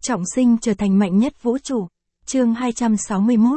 Trọng sinh trở thành mạnh nhất vũ trụ. Chương 261,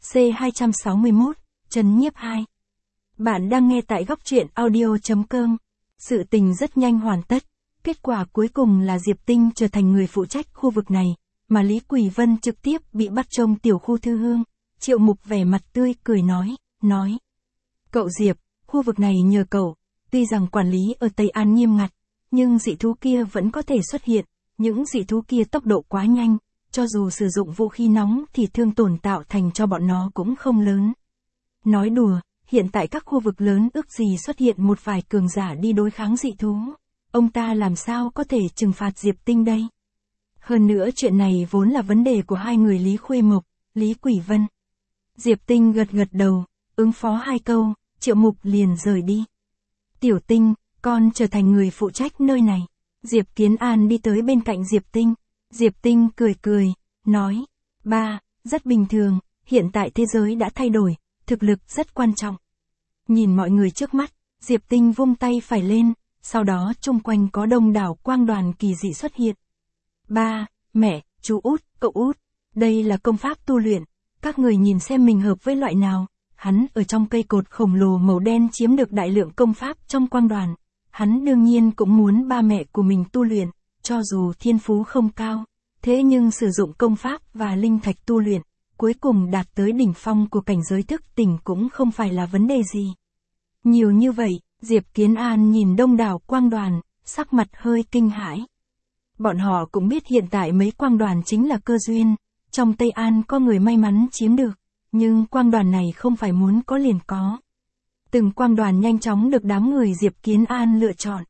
C261, Trấn nhiếp 2. Bạn đang nghe tại góc truyện audio.com. Sự tình rất nhanh hoàn tất. Kết quả cuối cùng là Diệp Tinh trở thành người phụ trách khu vực này, mà Lý Quỳ Vân trực tiếp bị bắt trong tiểu khu Thư Hương. Triệu Mục vẻ mặt tươi cười nói. Cậu Diệp, khu vực này nhờ cậu, tuy rằng quản lý ở Tây An nghiêm ngặt, nhưng dị thú kia vẫn có thể xuất hiện. Những dị thú kia tốc độ quá nhanh, cho dù sử dụng vũ khí nóng thì thương tổn tạo thành cho bọn nó cũng không lớn. Nói đùa, hiện tại các khu vực lớn ước gì xuất hiện một vài cường giả đi đối kháng dị thú. Ông ta làm sao có thể trừng phạt Diệp Tinh đây? Hơn nữa chuyện này vốn là vấn đề của hai người Lý Khuê Mộc, Lý Quỳ Vân. Diệp Tinh gật đầu, ứng phó hai câu, Triệu Mục liền rời đi. Tiểu Tinh, con trở thành người phụ trách nơi này. Diệp Kiến An đi tới bên cạnh Diệp Tinh. Diệp Tinh cười, nói, ba, rất bình thường, hiện tại thế giới đã thay đổi, thực lực rất quan trọng. Nhìn mọi người trước mắt, Diệp Tinh vung tay phải lên, sau đó chung quanh có đông đảo quang đoàn kỳ dị xuất hiện. Ba, mẹ, chú út, cậu út, đây là công pháp tu luyện, các người nhìn xem mình hợp với loại nào. Hắn ở trong cây cột khổng lồ màu đen chiếm được đại lượng công pháp trong quang đoàn. Hắn đương nhiên cũng muốn ba mẹ của mình tu luyện, cho dù thiên phú không cao, thế nhưng sử dụng công pháp và linh thạch tu luyện, cuối cùng đạt tới đỉnh phong của cảnh giới thức tỉnh cũng không phải là vấn đề gì. Nhiều như vậy, Diệp Kiến An nhìn đông đảo quang đoàn, sắc mặt hơi kinh hãi. Bọn họ cũng biết hiện tại mấy quang đoàn chính là cơ duyên, trong Tây An có người may mắn chiếm được, nhưng quang đoàn này không phải muốn có liền có. Từng quang đoàn nhanh chóng được đám người Diệp Kiến An lựa chọn.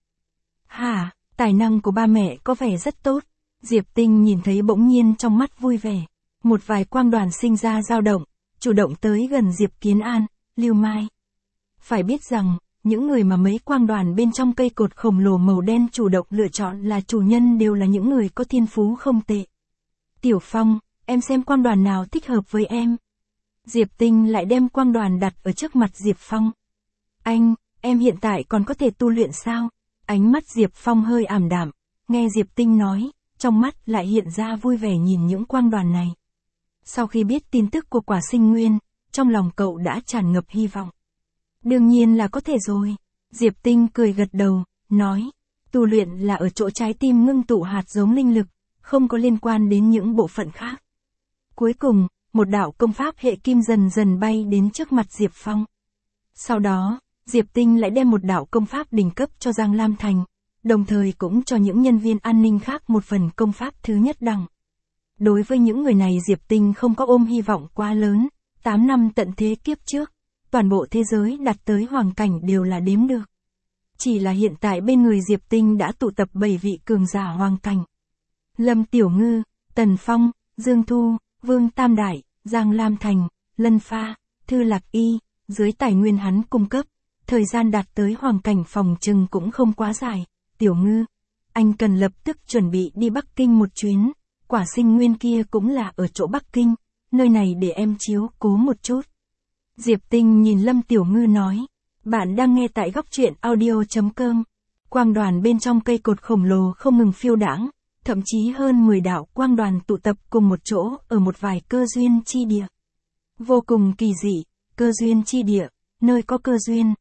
Hả, tài năng của ba mẹ có vẻ rất tốt. Diệp Tinh nhìn thấy bỗng nhiên trong mắt vui vẻ. Một vài quang đoàn sinh ra dao động, chủ động tới gần Diệp Kiến An, Lưu Mai. Phải biết rằng, những người mà mấy quang đoàn bên trong cây cột khổng lồ màu đen chủ động lựa chọn là chủ nhân đều là những người có thiên phú không tệ. Tiểu Phong, em xem quang đoàn nào thích hợp với em. Diệp Tinh lại đem quang đoàn đặt ở trước mặt Diệp Phong. Anh, em hiện tại còn có thể tu luyện sao? Ánh mắt Diệp Phong hơi ảm đạm, nghe Diệp Tinh nói, trong mắt lại hiện ra vui vẻ nhìn những quang đoàn này. Sau khi biết tin tức của quả sinh nguyên, trong lòng cậu đã tràn ngập hy vọng. Đương nhiên là có thể rồi. Diệp Tinh cười gật đầu, nói, tu luyện là ở chỗ trái tim ngưng tụ hạt giống linh lực, không có liên quan đến những bộ phận khác. Cuối cùng, một đạo công pháp hệ kim dần dần bay đến trước mặt Diệp Phong. Sau đó, Diệp Tinh lại đem một đạo công pháp đỉnh cấp cho Giang Lam Thành, đồng thời cũng cho những nhân viên an ninh khác một phần công pháp thứ nhất đẳng. Đối với những người này Diệp Tinh không có ôm hy vọng quá lớn, 8 năm tận thế kiếp trước, toàn bộ thế giới đạt tới hoàng cảnh đều là đếm được. Chỉ là hiện tại bên người Diệp Tinh đã tụ tập 7 vị cường giả hoàng cảnh. Lâm Tiểu Ngư, Tần Phong, Dương Thu, Vương Tam Đại, Giang Lam Thành, Lân Pha, Thư Lạc Y, dưới tài nguyên hắn cung cấp, thời gian đạt tới hoàng cảnh phòng trừng cũng không quá dài. Tiểu Ngư, anh cần lập tức chuẩn bị đi Bắc Kinh một chuyến, quả sinh nguyên kia cũng là ở chỗ Bắc Kinh, nơi này để em chiếu cố một chút. Diệp Tinh nhìn Lâm Tiểu Ngư nói, bạn đang nghe tại góc truyện audio.com. Quang đoàn bên trong cây cột khổng lồ không ngừng phiêu đãng, thậm chí hơn 10 đạo quang đoàn tụ tập cùng một chỗ ở một vài cơ duyên chi địa. Vô cùng kỳ dị, cơ duyên chi địa, nơi có cơ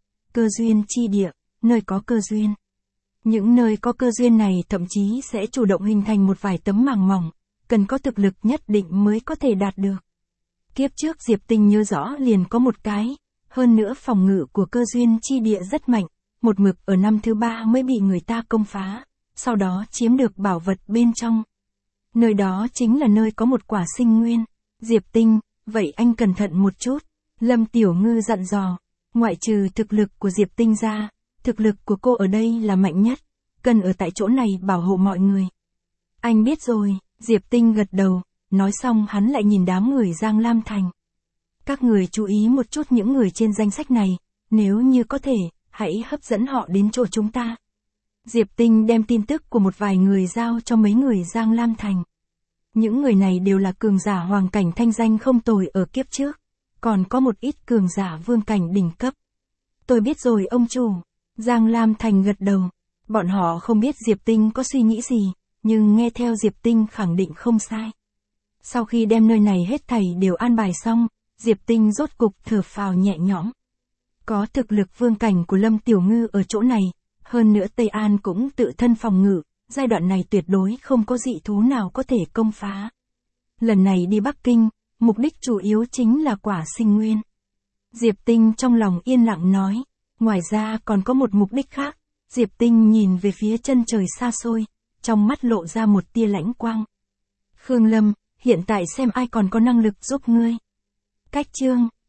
duyên chi địa, nơi có cơ duyên. Những nơi có cơ duyên này thậm chí sẽ chủ động hình thành một vài tấm màng mỏng, cần có thực lực nhất định mới có thể đạt được. Kiếp trước Diệp Tinh nhớ rõ liền có một cái, hơn nữa phòng ngự của cơ duyên chi địa rất mạnh, một mực ở năm thứ 3 mới bị người ta công phá, sau đó chiếm được bảo vật bên trong. Nơi đó chính là nơi có một quả sinh nguyên. Diệp Tinh, vậy anh cẩn thận một chút. Lâm Tiểu Ngư dặn dò, ngoại trừ thực lực của Diệp Tinh ra, thực lực của cô ở đây là mạnh nhất, cần ở tại chỗ này bảo hộ mọi người. Anh biết rồi, Diệp Tinh gật đầu, nói xong hắn lại nhìn đám người Giang Lam Thành. Các người chú ý một chút những người trên danh sách này, nếu như có thể, hãy hấp dẫn họ đến chỗ chúng ta. Diệp Tinh đem tin tức của một vài người giao cho mấy người Giang Lam Thành. Những người này đều là cường giả hoàng cảnh thanh danh không tồi ở kiếp trước, còn có một ít cường giả vương cảnh đỉnh cấp. Tôi biết rồi ông chủ. Giang Lam Thành gật đầu. Bọn họ không biết Diệp Tinh có suy nghĩ gì, nhưng nghe theo Diệp Tinh khẳng định không sai. Sau khi đem nơi này hết thảy đều an bài xong, Diệp Tinh rốt cục thở phào nhẹ nhõm. Có thực lực vương cảnh của Lâm Tiểu Ngư ở chỗ này, hơn nữa Tây An cũng tự thân phòng ngự, giai đoạn này tuyệt đối không có dị thú nào có thể công phá. Lần này đi Bắc Kinh, mục đích chủ yếu chính là quả sinh nguyên. Diệp Tinh trong lòng yên lặng nói, ngoài ra còn có một mục đích khác. Diệp Tinh nhìn về phía chân trời xa xôi, trong mắt lộ ra một tia lãnh quang. Khương Lâm, hiện tại xem ai còn có năng lực giúp ngươi. Cách chương